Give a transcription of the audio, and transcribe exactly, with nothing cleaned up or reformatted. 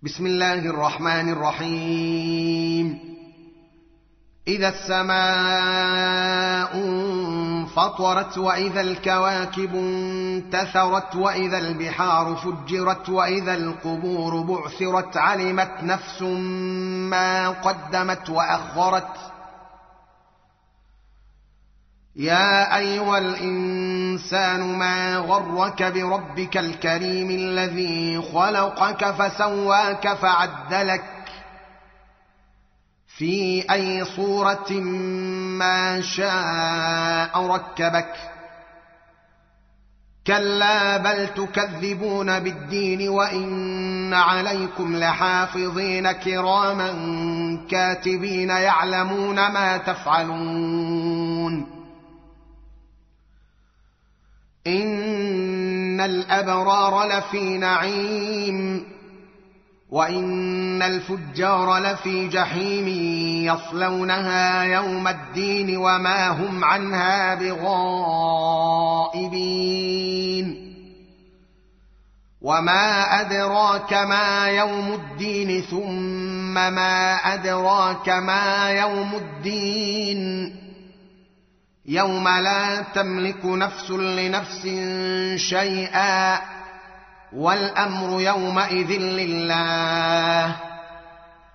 بسم الله الرحمن الرحيم. إذا السماء انفطرت وإذا الكواكب انتثرت وإذا البحار فجرت وإذا القبور بعثرت علمت نفس ما قدمت وأخرت. يا أيها الإنسان ما غرك بربك الكريم الذي خلقك فسواك فعدلك في أي صورة ما شاء ركبك. كلا بل تكذبون بالدين وإن عليكم لحافظين كراما كاتبين يعلمون ما تفعلون. إن الأبرار لفي نعيم وإن الفجار لفي جحيم يصلونها يوم الدين وما هم عنها بغائبين. وما أدراك ما يوم الدين ثم ما أدراك ما يوم الدين يوم لا تملك نفس لنفس شيئا والأمر يومئذ لله.